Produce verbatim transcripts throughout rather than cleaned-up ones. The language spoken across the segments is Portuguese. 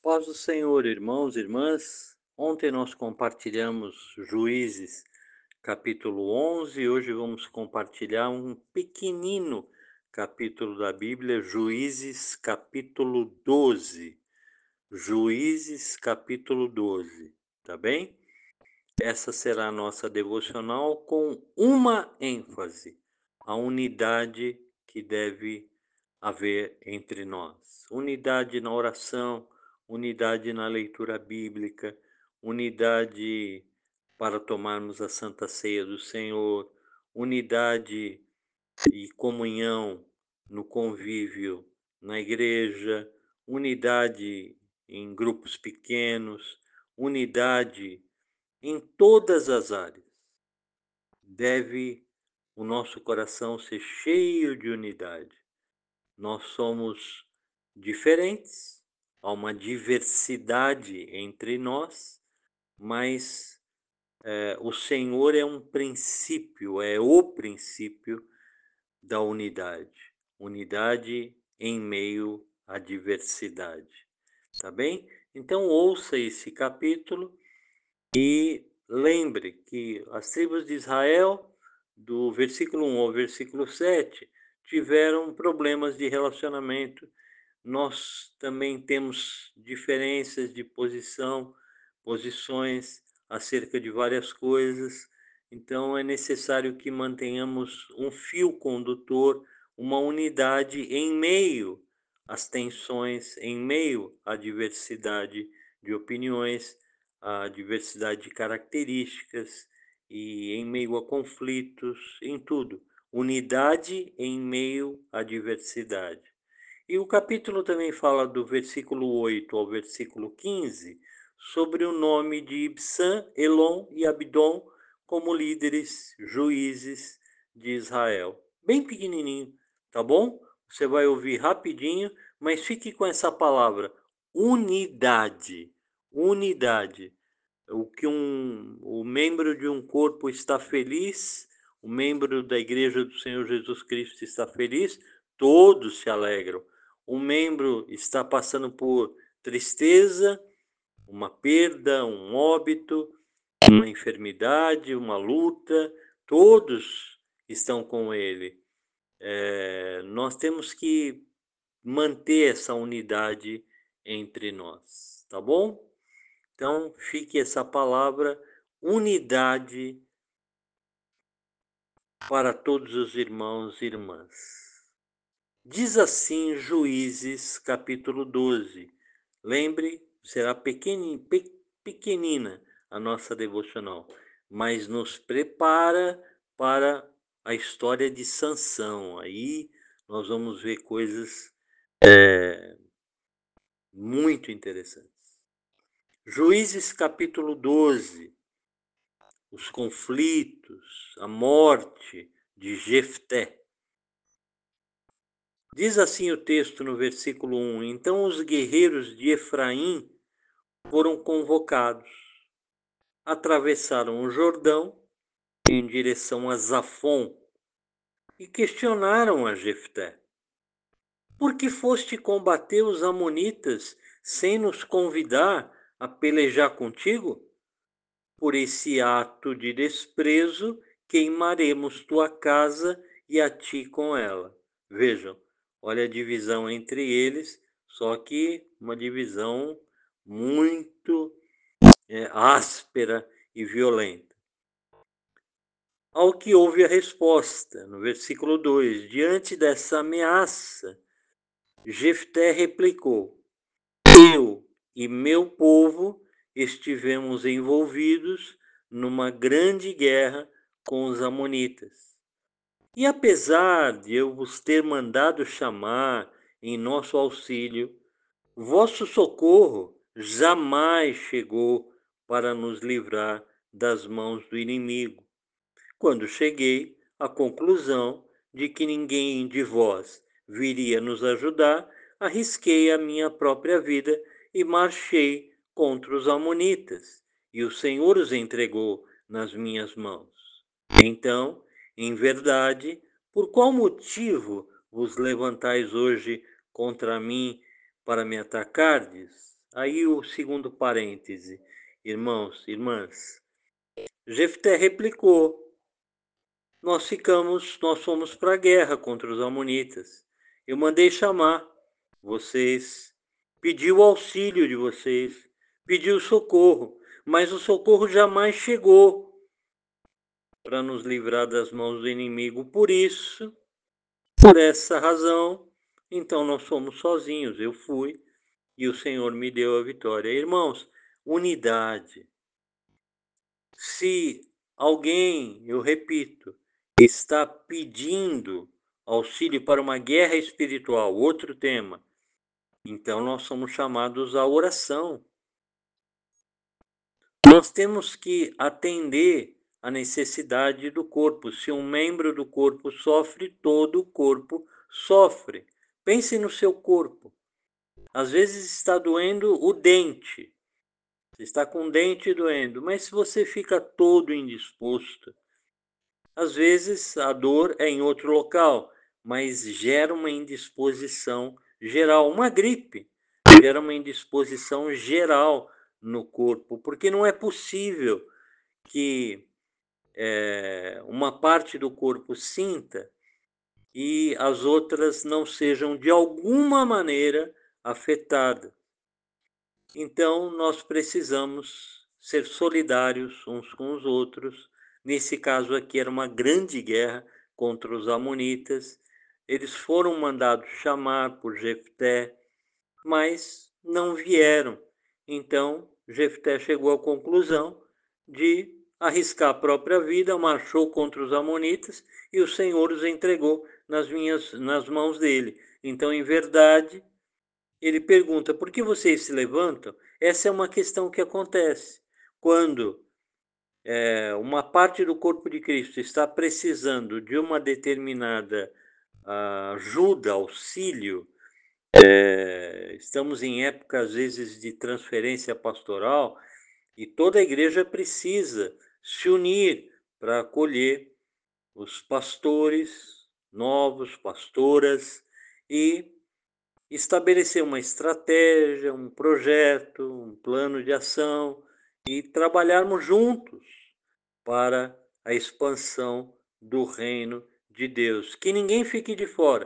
Paz do Senhor, irmãos e irmãs. Ontem nós compartilhamos Juízes, capítulo onze, e hoje vamos compartilhar um pequenino capítulo da Bíblia, Juízes, capítulo doze. Juízes, capítulo doze, tá bem? Essa será a nossa devocional com uma ênfase: a unidade que deve haver entre nós. Unidade na oração, unidade na leitura bíblica, unidade para tomarmos a Santa Ceia do Senhor, unidade e comunhão no convívio na igreja, unidade em grupos pequenos, unidade em todas as áreas. Deve o nosso coração ser cheio de unidade. Nós somos diferentes, há uma diversidade entre nós, mas é, o Senhor é um princípio, é o princípio da unidade. Unidade em meio à diversidade. Tá bem? Então ouça esse capítulo e lembre que as tribos de Israel, do versículo um ao versículo sete, tiveram problemas de relacionamento. Nós também temos diferenças de posição, posições acerca de várias coisas. Então é necessário que mantenhamos um fio condutor, uma unidade em meio às tensões, em meio à diversidade de opiniões, à diversidade de características e em meio a conflitos, em tudo. Unidade em meio à diversidade. E o capítulo também fala do versículo oito ao versículo quinze sobre o nome de Ibsã, Elon e Abdon como líderes, juízes de Israel. Bem pequenininho, tá bom? Você vai ouvir rapidinho, mas fique com essa palavra: unidade. Unidade. O que um, o membro de um corpo está feliz, o membro da igreja do Senhor Jesus Cristo está feliz, todos se alegram. Um membro está passando por tristeza, uma perda, um óbito, uma enfermidade, uma luta, todos estão com ele. É, nós temos que manter essa unidade entre nós, tá bom? Então, fique essa palavra, unidade, para todos os irmãos e irmãs. Diz assim Juízes, capítulo doze. Lembre, será pequenina, pequenina a nossa devocional, mas nos prepara para a história de Sansão. Aí nós vamos ver coisas é, muito interessantes. Juízes, capítulo doze. Os conflitos, a morte de Jefté. Diz assim o texto no versículo um: Então os guerreiros de Efraim foram convocados, atravessaram o Jordão em direção a Zafon e questionaram a Jefté: Por que foste combater os amonitas sem nos convidar a pelejar contigo? Por esse ato de desprezo, queimaremos tua casa e a ti com ela. Vejam, olha a divisão entre eles, só que uma divisão muito é, áspera e violenta. Ao que houve a resposta, no versículo dois: Diante dessa ameaça, Jefté replicou: Eu e meu povo estivemos envolvidos numa grande guerra com os amonitas. E apesar de eu vos ter mandado chamar em nosso auxílio, vosso socorro jamais chegou para nos livrar das mãos do inimigo. Quando cheguei à conclusão de que ninguém de vós viria nos ajudar, arrisquei a minha própria vida e marchei contra os amonitas, e o Senhor os entregou nas minhas mãos. Então, em verdade, por qual motivo vos levantais hoje contra mim para me atacardes? Aí o segundo parêntese, irmãos, irmãs, Jefté replicou: nós ficamos, nós fomos para a guerra contra os amonitas. Eu mandei chamar vocês, pedi o auxílio de vocês, pedi o socorro, mas o socorro jamais chegou para nos livrar das mãos do inimigo. Por isso, por essa razão, então nós fomos sozinhos. Eu fui e o Senhor me deu a vitória. Irmãos, unidade. Se alguém, eu repito, está pedindo auxílio para uma guerra espiritual, outro tema, então nós somos chamados à oração. Nós temos que atender a necessidade do corpo. Se um membro do corpo sofre, todo o corpo sofre. Pense no seu corpo. Às vezes está doendo o dente. Você está com o dente doendo, mas se você fica todo indisposto, às vezes a dor é em outro local, mas gera uma indisposição geral. Uma gripe gera uma indisposição geral no corpo, porque não é possível que é, uma parte do corpo sinta e as outras não sejam de alguma maneira afetadas. Então, nós precisamos ser solidários uns com os outros. Nesse caso aqui era uma grande guerra contra os amonitas. Eles foram mandados chamar por Jefté, mas não vieram. Então, Jefté chegou à conclusão de arriscar a própria vida, marchou contra os amonitas e o Senhor os entregou nas, minhas, nas mãos dele. Então, em verdade, ele pergunta: por que vocês se levantam? Essa é uma questão que acontece quando é, uma parte do corpo de Cristo está precisando de uma determinada ajuda, auxílio. É, estamos em época, às vezes, de transferência pastoral e toda a igreja precisa se unir para acolher os pastores novos, pastoras, e estabelecer uma estratégia, um projeto, um plano de ação e trabalharmos juntos para a expansão do reino de Deus. Que ninguém fique de fora,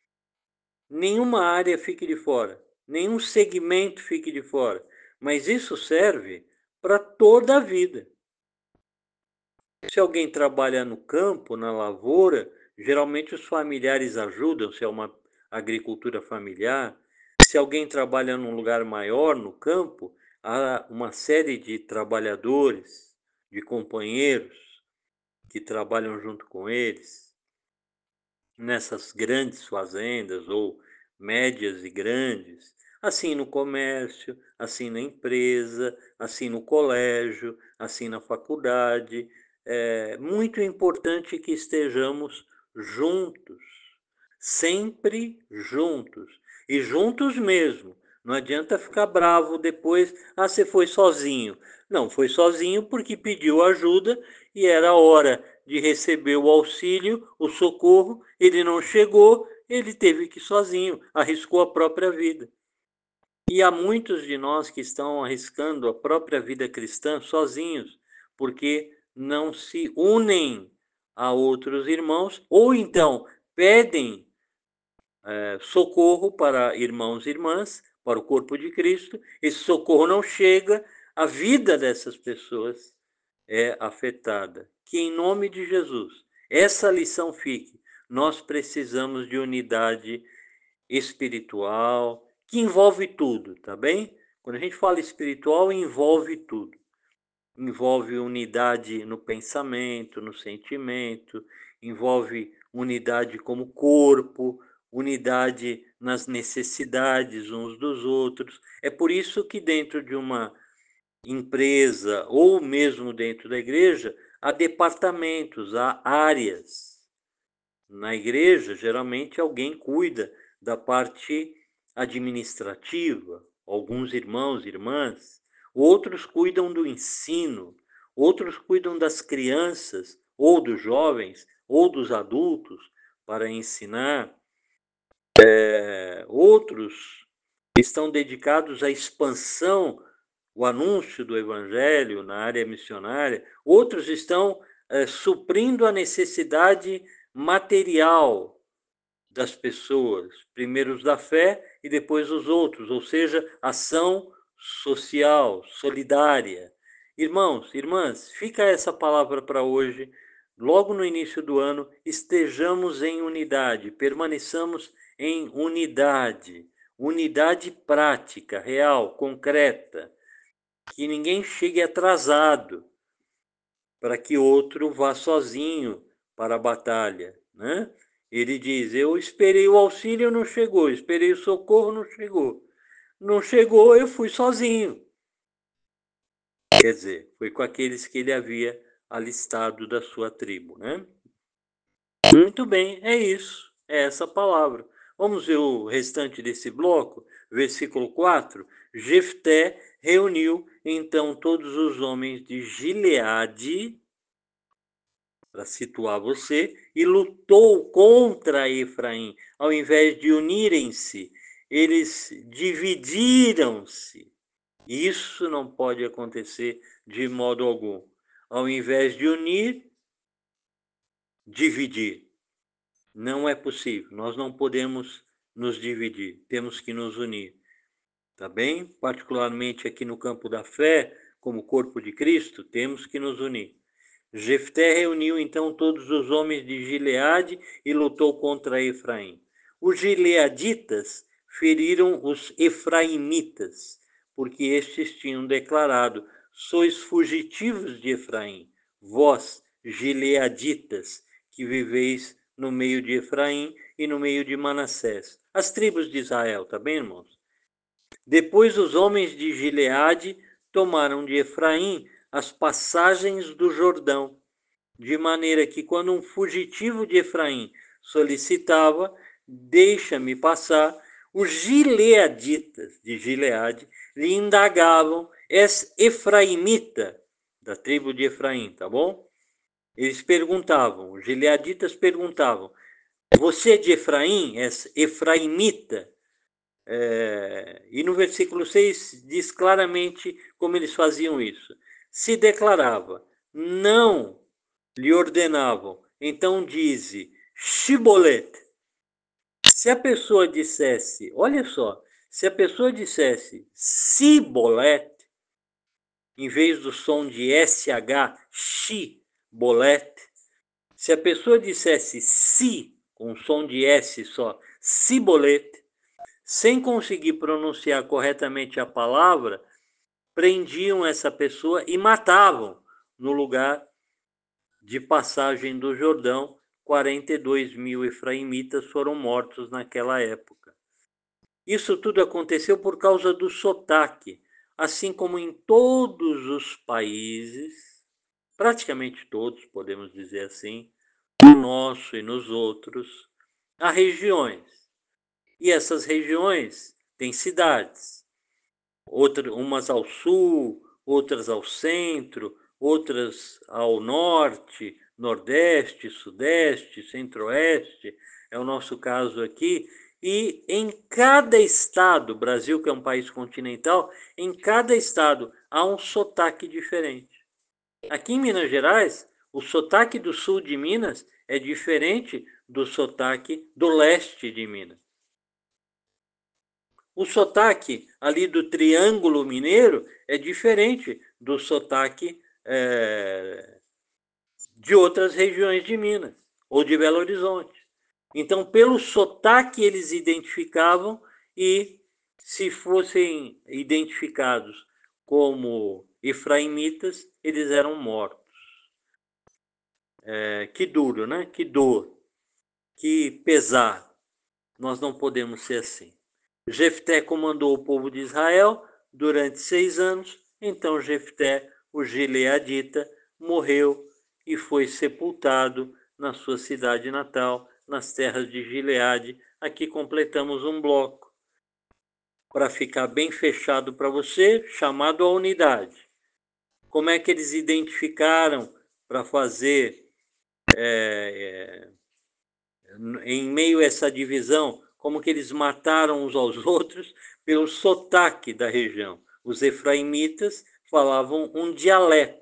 nenhuma área fique de fora, nenhum segmento fique de fora, mas isso serve para toda a vida. Se alguém trabalha no campo, na lavoura, geralmente os familiares ajudam, se é uma agricultura familiar. Se alguém trabalha num lugar maior, no campo, há uma série de trabalhadores, de companheiros que trabalham junto com eles nessas grandes fazendas ou médias e grandes, assim no comércio, assim na empresa, assim no colégio, assim na faculdade. É muito importante que estejamos juntos, sempre juntos, e juntos mesmo. Não adianta ficar bravo depois, ah, você foi sozinho. Não, foi sozinho porque pediu ajuda e era hora de receber o auxílio, o socorro, ele não chegou, ele teve que ir sozinho, arriscou a própria vida. E há muitos de nós que estão arriscando a própria vida cristã sozinhos, porque não se unem a outros irmãos, ou então pedem é, socorro para irmãos e irmãs, para o corpo de Cristo, esse socorro não chega, a vida dessas pessoas é afetada. Que em nome de Jesus, essa lição fique. Nós precisamos de unidade espiritual, que envolve tudo, tá bem? Quando a gente fala espiritual, envolve tudo. Envolve unidade no pensamento, no sentimento, envolve unidade como corpo, unidade nas necessidades uns dos outros. É por isso que dentro de uma empresa ou mesmo dentro da igreja, há departamentos, há áreas. Na igreja, geralmente alguém cuida da parte administrativa, alguns irmãos e irmãs, outros cuidam do ensino, outros cuidam das crianças, ou dos jovens, ou dos adultos, para ensinar, é, outros estão dedicados à expansão, o anúncio do evangelho na área missionária, outros estão é, suprindo a necessidade material das pessoas, primeiro os da fé e depois os outros, ou seja, ação social, solidária. Irmãos, irmãs, fica essa palavra para hoje. Logo no início do ano, estejamos em unidade, permaneçamos em unidade, unidade prática, real, concreta, que ninguém chegue atrasado, para que outro vá sozinho para a batalha, né? Ele diz, eu esperei o auxílio, não chegou, esperei o socorro, não chegou. Não chegou, eu fui sozinho. Quer dizer, foi com aqueles que ele havia alistado da sua tribo, né? Muito bem, é isso, é essa palavra. Vamos ver o restante desse bloco, versículo quatro. Jefté reuniu então todos os homens de Gileade, para situar você, e lutou contra Efraim. Ao invés de unirem-se, eles dividiram-se. Isso não pode acontecer de modo algum. Ao invés de unir, dividir. Não é possível. Nós não podemos nos dividir. Temos que nos unir. Tá bem? Particularmente aqui no campo da fé, como corpo de Cristo, temos que nos unir. Jefté reuniu então todos os homens de Gileade e lutou contra Efraim. Os gileaditas feriram os efraimitas, porque estes tinham declarado: sois fugitivos de Efraim, vós, gileaditas, que viveis no meio de Efraim e no meio de Manassés. As tribos de Israel, tá bem, irmãos? Depois os homens de Gileade tomaram de Efraim as passagens do Jordão, de maneira que quando um fugitivo de Efraim solicitava, deixa-me passar, os gileaditas de Gileade lhe indagavam, és efraimita, da tribo de Efraim, tá bom? Eles perguntavam, os gileaditas perguntavam, você é de Efraim, és efraimita? É, e no versículo seis diz claramente como eles faziam isso. Se declarava, não lhe ordenavam, então dize, Shibolet. Se a pessoa dissesse, olha só, se a pessoa dissesse Sibolet, em vez do som de S H, Shibolet, se a pessoa dissesse si, com som de S só, Sibolet, sem conseguir pronunciar corretamente a palavra, prendiam essa pessoa e matavam no lugar de passagem do Jordão. quarenta e dois mil efraimitas foram mortos naquela época. Isso tudo aconteceu por causa do sotaque, assim como em todos os países, praticamente todos, podemos dizer assim, no nosso e nos outros, há regiões. E essas regiões têm cidades, outras, umas ao sul, outras ao centro, outras ao norte, nordeste, sudeste, centro-oeste, é o nosso caso aqui. E em cada estado, Brasil que é um país continental, em cada estado há um sotaque diferente. Aqui em Minas Gerais, o sotaque do sul de Minas é diferente do sotaque do leste de Minas. O sotaque ali do Triângulo Mineiro é diferente do sotaque é, de outras regiões de Minas ou de Belo Horizonte. Então, pelo sotaque eles identificavam e, se fossem identificados como efraimitas, eles eram mortos. É, que duro, né? Que dor, que pesar. Nós não podemos ser assim. Jefté comandou o povo de Israel durante seis anos. Então Jefté, o gileadita, morreu e foi sepultado na sua cidade natal, nas terras de Gileade. Aqui completamos um bloco para ficar bem fechado para você, chamado a unidade. Como é que eles identificaram para fazer, é, é, em meio a essa divisão, como que eles mataram uns aos outros pelo sotaque da região. Os efraimitas falavam um dialeto.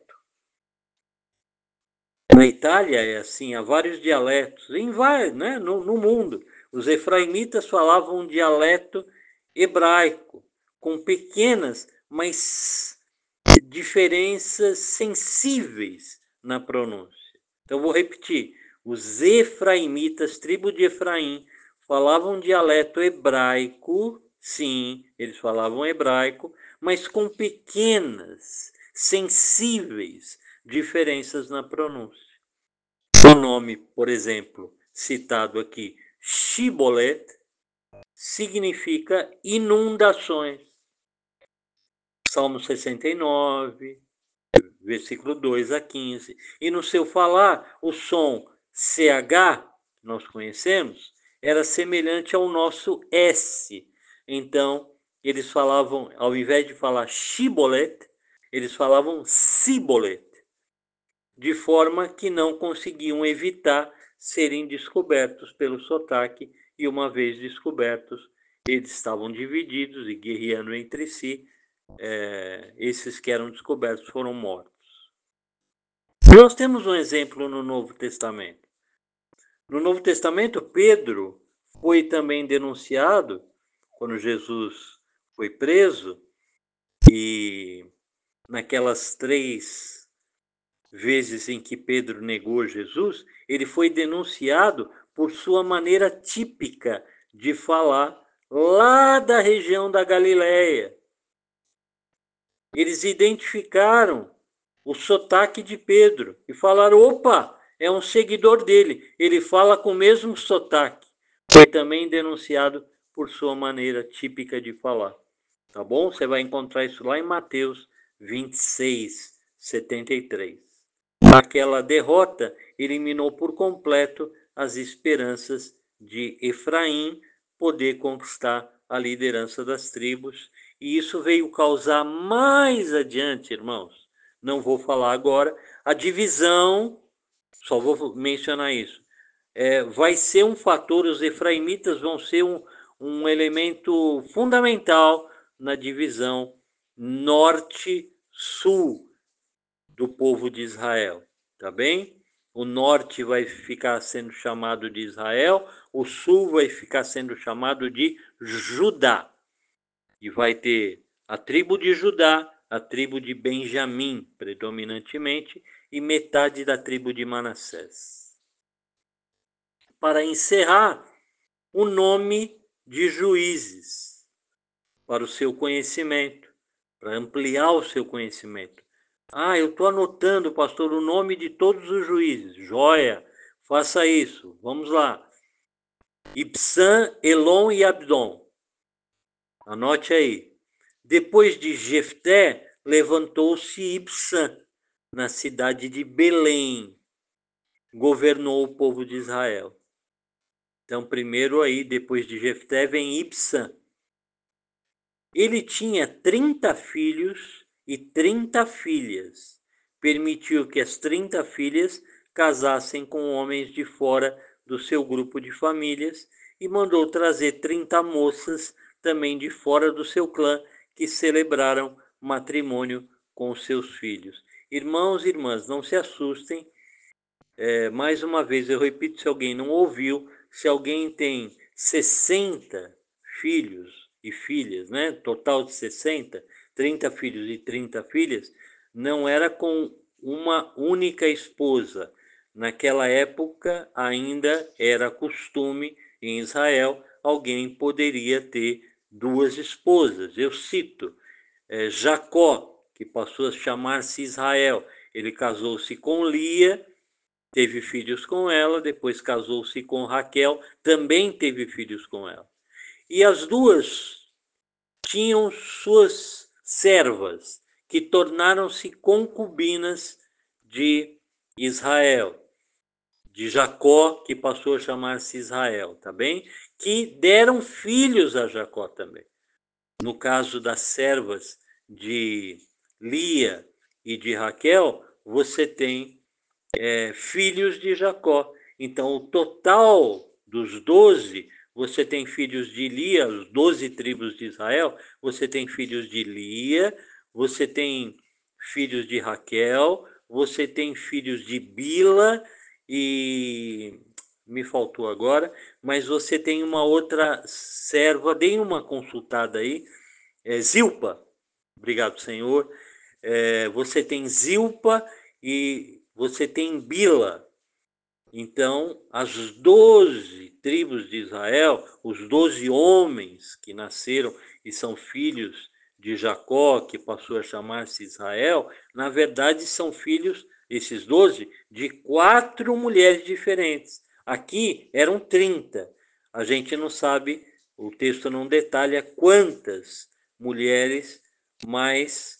Na Itália é assim, há vários dialetos, em vários, né, no, no mundo. Os efraimitas falavam um dialeto hebraico, com pequenas, mas diferenças sensíveis na pronúncia. Então, vou repetir. Os efraimitas, tribo de Efraim, falavam um dialeto hebraico, sim, eles falavam hebraico, mas com pequenas, sensíveis diferenças na pronúncia. O nome, por exemplo, citado aqui, Shibolet, significa inundações. Salmo sessenta e nove, versículo dois a quinze. E no seu falar, o som C H, nós conhecemos, era semelhante ao nosso S. Então, eles falavam, ao invés de falar Shibolet, eles falavam Sibolet, de forma que não conseguiam evitar serem descobertos pelo sotaque, e uma vez descobertos, eles estavam divididos e guerreando entre si. É, esses que eram descobertos foram mortos. Nós temos um exemplo no Novo Testamento. No Novo Testamento, Pedro foi também denunciado quando Jesus foi preso, e naquelas três vezes em que Pedro negou Jesus, ele foi denunciado por sua maneira típica de falar lá da região da Galileia. Eles identificaram o sotaque de Pedro e falaram: opa, é um seguidor dele, ele fala com o mesmo sotaque. Foi também denunciado por sua maneira típica de falar. Tá bom? Você vai encontrar isso lá em Mateus vinte e seis, setenta e três. Aquela derrota eliminou por completo as esperanças de Efraim poder conquistar a liderança das tribos, e isso veio causar mais adiante, irmãos, não vou falar agora, a divisão, só vou mencionar isso, é, vai ser um fator, os efraimitas vão ser um, um elemento fundamental na divisão norte-sul do povo de Israel, tá bem? O norte vai ficar sendo chamado de Israel, o sul vai ficar sendo chamado de Judá. E vai ter a tribo de Judá, a tribo de Benjamim, predominantemente, e metade da tribo de Manassés. Para encerrar, o nome de Juízes, para o seu conhecimento, para ampliar o seu conhecimento. Ah, eu estou anotando, pastor, o nome de todos os juízes. Joia, faça isso. Vamos lá. Ibsã, Elon e Abdon. Anote aí. Depois de Jefté, levantou-se Ibsã, na cidade de Belém. Governou o povo de Israel. Então, primeiro aí, depois de Jefté, vem Ibsã. Ele tinha trinta filhos e trinta filhas. Permitiu que as trinta filhas casassem com homens de fora do seu grupo de famílias e mandou trazer trinta moças também de fora do seu clã, que celebraram matrimônio com os seus filhos. Irmãos e irmãs, não se assustem. É, mais uma vez, eu repito, se alguém não ouviu, se alguém tem sessenta filhos e filhas, né? Total de sessenta, trinta filhos e trinta filhas, não era com uma única esposa. Naquela época ainda era costume em Israel, alguém poderia ter duas esposas. Eu cito é, Jacó, que passou a chamar-se Israel. Ele casou-se com Lia, teve filhos com ela, depois casou-se com Raquel, também teve filhos com ela. E as duas tinham suas servas, que tornaram-se concubinas de Israel, de Jacó, que passou a chamar-se Israel, tá bem? Que deram filhos a Jacó também. No caso das servas de Lia e de Raquel, você tem é, filhos de Jacó. Então, o total dos doze você tem filhos de Lia, os doze tribos de Israel, você tem filhos de Lia, você tem filhos de Raquel, você tem filhos de Bila e me faltou agora, mas você tem uma outra serva, dei uma consultada aí, é Zilpa, obrigado, Senhor. É, você tem Zilpa e você tem Bila. Então, as doze tribos de Israel, os doze homens que nasceram e são filhos de Jacó, que passou a chamar-se Israel, na verdade são filhos, esses doze, de quatro mulheres diferentes. Aqui eram trinta. A gente não sabe, o texto não detalha quantas mulheres, mas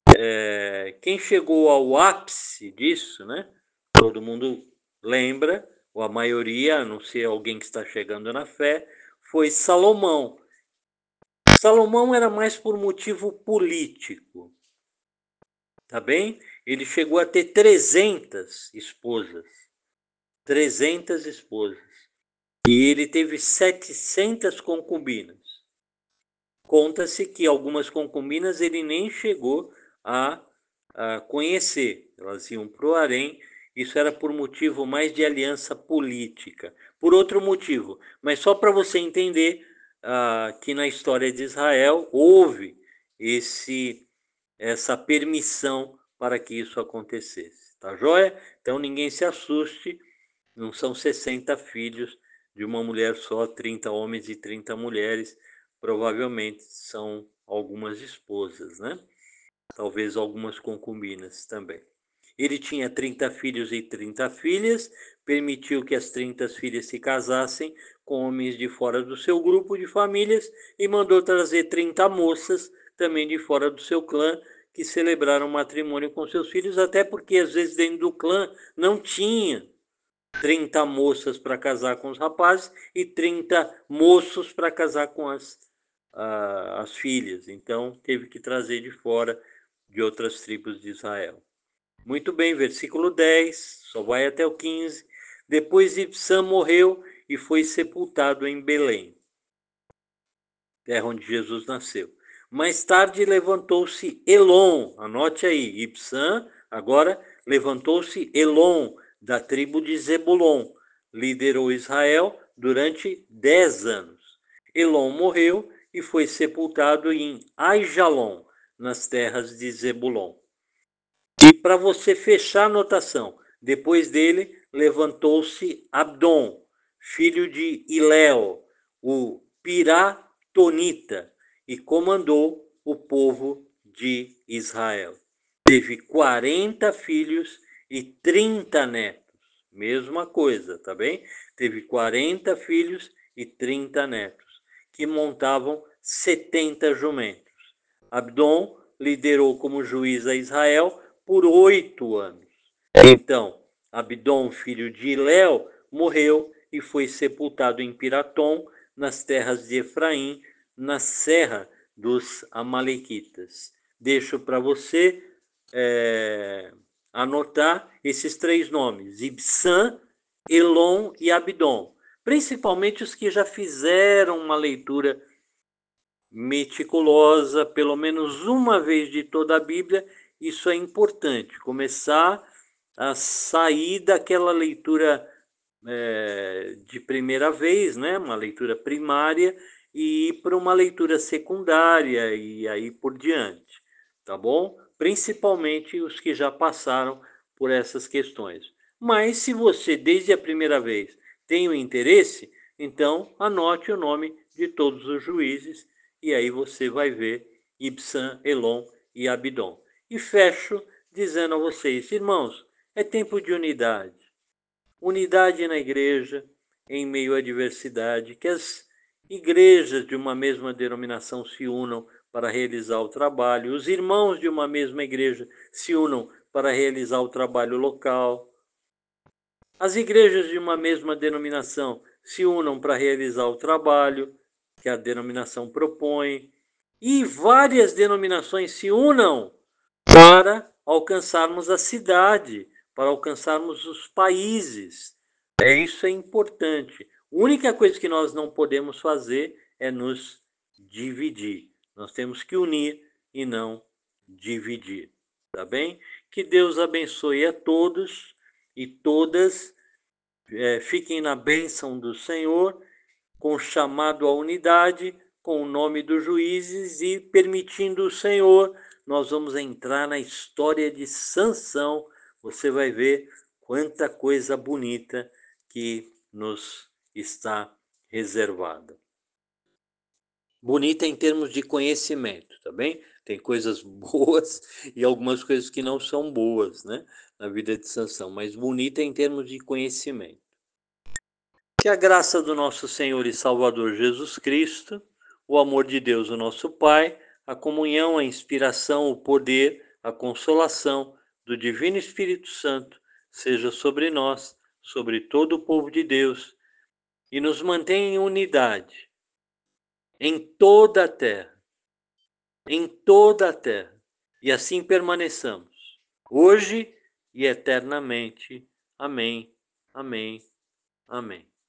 é, quem chegou ao ápice disso, né? Todo mundo lembra, ou a maioria, a não ser alguém que está chegando na fé, foi Salomão. Salomão era mais por motivo político, tá bem? Ele chegou a ter trezentas esposas, trezentas esposas, e ele teve setecentas concubinas. Conta-se que algumas concubinas ele nem chegou a, a conhecer, elas iam para o harém. Isso era por motivo mais de aliança política, por outro motivo, mas só para você entender uh, que na história de Israel houve esse, essa permissão para que isso acontecesse, tá joia? Então ninguém se assuste, não são sessenta filhos de uma mulher só, trinta homens e trinta mulheres, provavelmente são algumas esposas, né? Talvez algumas concubinas também. Ele tinha trinta filhos e trinta filhas, permitiu que as trinta filhas se casassem com homens de fora do seu grupo de famílias e mandou trazer trinta moças também de fora do seu clã que celebraram matrimônio com seus filhos, até porque às vezes dentro do clã não tinha trinta moças para casar com os rapazes e trinta moços para casar com as, uh, as filhas. Então teve que trazer de fora de outras tribos de Israel. Muito bem, versículo dez, só vai até o quinze. Depois Ibsam morreu e foi sepultado em Belém, terra onde Jesus nasceu. Mais tarde levantou-se Elon, anote aí, Ibsam, agora levantou-se Elon, da tribo de Zebulon, liderou Israel durante dez anos. Elon morreu e foi sepultado em Aijalon, nas terras de Zebulon. E para você fechar a anotação, depois dele levantou-se Abdon, filho de Iléu, o Piratonita, e comandou o povo de Israel. Teve quarenta filhos e trinta netos. Mesma coisa, tá bem? Teve quarenta filhos e trinta netos, que montavam setenta jumentos. Abdon liderou como juiz a Israel por oito anos. Então, Abdon, filho de Iléu, morreu e foi sepultado em Piratom, nas terras de Efraim, na serra dos Amalequitas. Deixo para você é, anotar esses três nomes, Ibsam, Elon e Abdon. Principalmente os que já fizeram uma leitura meticulosa, pelo menos uma vez de toda a Bíblia. Isso é importante, começar a sair daquela leitura é, de primeira vez, né? Uma leitura primária, e ir para uma leitura secundária e aí por diante, tá bom? Principalmente os que já passaram por essas questões. Mas se você, desde a primeira vez, tem o interesse, então anote o nome de todos os juízes e aí você vai ver Ibsam, Elon e Abdon. E fecho dizendo a vocês, irmãos, é tempo de unidade. Unidade na igreja, em meio à diversidade, que as igrejas de uma mesma denominação se unam para realizar o trabalho, os irmãos de uma mesma igreja se unam para realizar o trabalho local, as igrejas de uma mesma denominação se unam para realizar o trabalho que a denominação propõe, e várias denominações se unam para alcançarmos a cidade, para alcançarmos os países. É, isso é importante. A única coisa que nós não podemos fazer é nos dividir. Nós temos que unir e não dividir, tá bem? Que Deus abençoe a todos e todas, é, fiquem na bênção do Senhor, com o chamado à unidade, com o nome dos juízes e, permitindo o Senhor, nós vamos entrar na história de Sansão. Você vai ver quanta coisa bonita que nos está reservada. Bonita em termos de conhecimento, tá bem? Tem coisas boas e algumas coisas que não são boas, né, na vida de Sansão, mas bonita em termos de conhecimento. Que a graça do nosso Senhor e Salvador Jesus Cristo, o amor de Deus, o nosso Pai, a comunhão, a inspiração, o poder, a consolação do Divino Espírito Santo seja sobre nós, sobre todo o povo de Deus, e nos mantenha em unidade em toda a terra, em toda a terra, e assim permaneçamos, hoje e eternamente. Amém, amém, amém.